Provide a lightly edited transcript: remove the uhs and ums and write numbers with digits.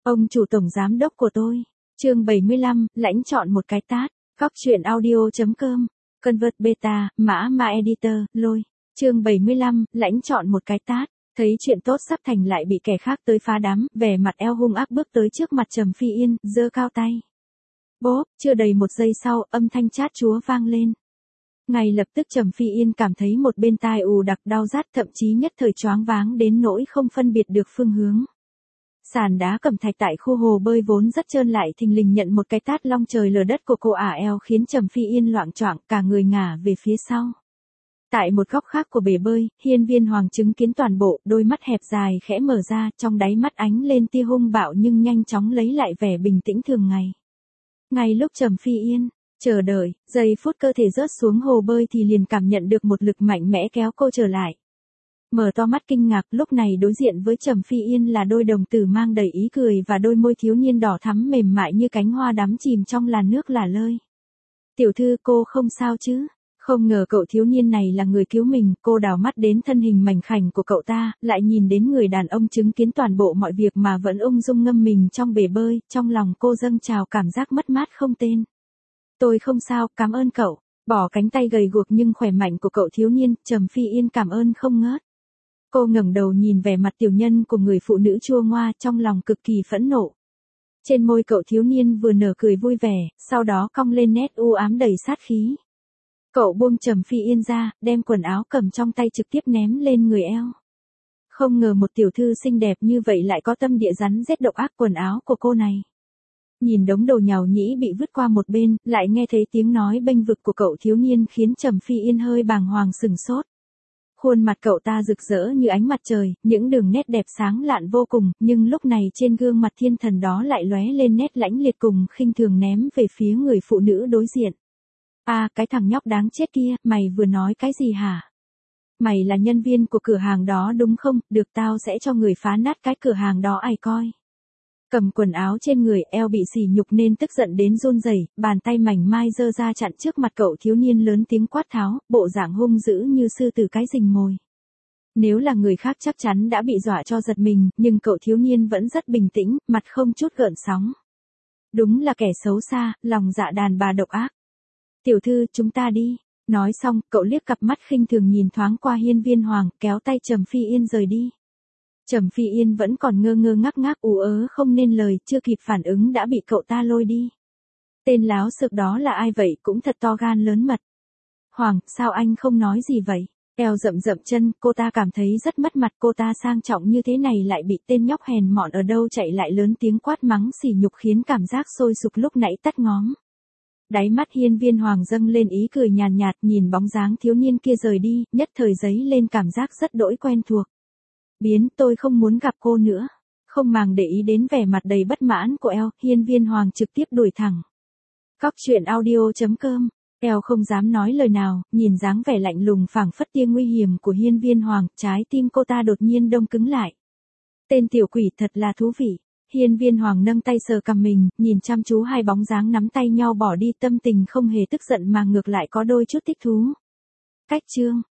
Ông chủ tổng giám đốc của tôi. Chương 75, lãnh chọn một cái tát. Góc truyện audio.com. Convert Beta, mã editor, lôi. Chương 75, lãnh chọn một cái tát. Thấy chuyện tốt sắp thành lại bị kẻ khác tới phá đám, vẻ mặt eo hung ác bước tới trước mặt Trầm Phi Yên, giơ cao tay. Bốp, chưa đầy một giây sau, âm thanh chát chúa vang lên. Ngay lập tức Trầm Phi Yên cảm thấy một bên tai ù đặc đau rát, thậm chí nhất thời choáng váng đến nỗi không phân biệt được phương hướng. Sàn đá cẩm thạch tại khu hồ bơi vốn rất trơn lại thình lình nhận một cái tát long trời lở đất của cô ả eo khiến Trầm Phi Yên loạng choạng cả người ngả về phía sau. Tại một góc khác của bể bơi, Hiên Viên Hoàng chứng kiến toàn bộ, đôi mắt hẹp dài khẽ mở ra, trong đáy mắt ánh lên tia hung bạo nhưng nhanh chóng lấy lại vẻ bình tĩnh thường ngày. Ngay lúc Trầm Phi Yên chờ đợi, giây phút cơ thể rớt xuống hồ bơi thì liền cảm nhận được một lực mạnh mẽ kéo cô trở lại. Mở to mắt kinh ngạc, lúc này đối diện với Trầm Phi Yên là đôi đồng tử mang đầy ý cười và đôi môi thiếu niên đỏ thắm mềm mại như cánh hoa đắm chìm trong làn nước lả lơi. Tiểu thư, cô không sao chứ? Không ngờ cậu thiếu niên này là người cứu mình, cô đảo mắt đến thân hình mảnh khảnh của cậu ta, lại nhìn đến người đàn ông chứng kiến toàn bộ mọi việc mà vẫn ung dung ngâm mình trong bể bơi, trong lòng cô dâng trào cảm giác mất mát không tên. Tôi không sao, cảm ơn cậu. Bỏ cánh tay gầy guộc nhưng khỏe mạnh của cậu thiếu niên, Trầm Phi Yên cảm ơn không ngớt. Cô ngẩng đầu nhìn vẻ mặt tiểu nhân của người phụ nữ chua ngoa, trong lòng cực kỳ phẫn nộ. Trên môi cậu thiếu niên vừa nở cười vui vẻ, sau đó cong lên nét u ám đầy sát khí. Cậu buông Trầm Phi Yên ra, đem quần áo cầm trong tay trực tiếp ném lên người eo. Không ngờ một tiểu thư xinh đẹp như vậy lại có tâm địa rắn rết độc ác. Quần áo của cô này. Nhìn đống đồ nhàu nhĩ bị vứt qua một bên, lại nghe thấy tiếng nói bênh vực của cậu thiếu niên khiến Trầm Phi Yên hơi bàng hoàng sừng sốt. Khuôn mặt cậu ta rực rỡ như ánh mặt trời, những đường nét đẹp sáng lạn vô cùng, nhưng lúc này trên gương mặt thiên thần đó lại lóe lên nét lãnh liệt cùng khinh thường ném về phía người phụ nữ đối diện. À, cái thằng nhóc đáng chết kia, mày vừa nói cái gì hả? Mày là nhân viên của cửa hàng đó đúng không? Được, tao sẽ cho người phá nát cái cửa hàng đó ai coi. Cầm quần áo trên người, eo bị sỉ nhục nên tức giận đến run rẩy, bàn tay mảnh mai giơ ra chặn trước mặt cậu thiếu niên lớn tiếng quát tháo, bộ dạng hung dữ như sư tử cái rình mồi. Nếu là người khác chắc chắn đã bị dọa cho giật mình, nhưng cậu thiếu niên vẫn rất bình tĩnh, mặt không chút gợn sóng. Đúng là kẻ xấu xa, lòng dạ đàn bà độc ác. Tiểu thư, chúng ta đi. Nói xong, cậu liếc cặp mắt khinh thường nhìn thoáng qua Hiên Viên Hoàng, kéo tay Trầm Phi Yên rời đi. Trầm Phi Yên vẫn còn ngơ ngơ ngác ngác ú ớ không nên lời, chưa kịp phản ứng đã bị cậu ta lôi đi. Tên láo xược đó là ai vậy, cũng thật to gan lớn mật. Hoàng, sao anh không nói gì vậy? Eo rậm rậm chân, cô ta cảm thấy rất mất mặt, cô ta sang trọng như thế này lại bị tên nhóc hèn mọn ở đâu chạy lại lớn tiếng quát mắng sỉ nhục khiến cảm giác sôi sục lúc nãy tắt ngóm. Đáy mắt Hiên Viên Hoàng dâng lên ý cười nhàn nhạt, nhìn bóng dáng thiếu niên kia rời đi, nhất thời giấy lên cảm giác rất đỗi quen thuộc. Tôi không muốn gặp cô nữa. Không màng để ý đến vẻ mặt đầy bất mãn của eo, Hiên Viên Hoàng trực tiếp đuổi thẳng. Góc truyện audio.com. Eo không dám nói lời nào, nhìn dáng vẻ lạnh lùng phảng phất tia nguy hiểm của Hiên Viên Hoàng, trái tim cô ta đột nhiên đông cứng lại. Tên tiểu quỷ thật là thú vị. Hiên Viên Hoàng nâng tay sờ cằm mình, nhìn chăm chú hai bóng dáng nắm tay nhau bỏ đi, tâm tình không hề tức giận mà ngược lại có đôi chút thích thú. Cách chương.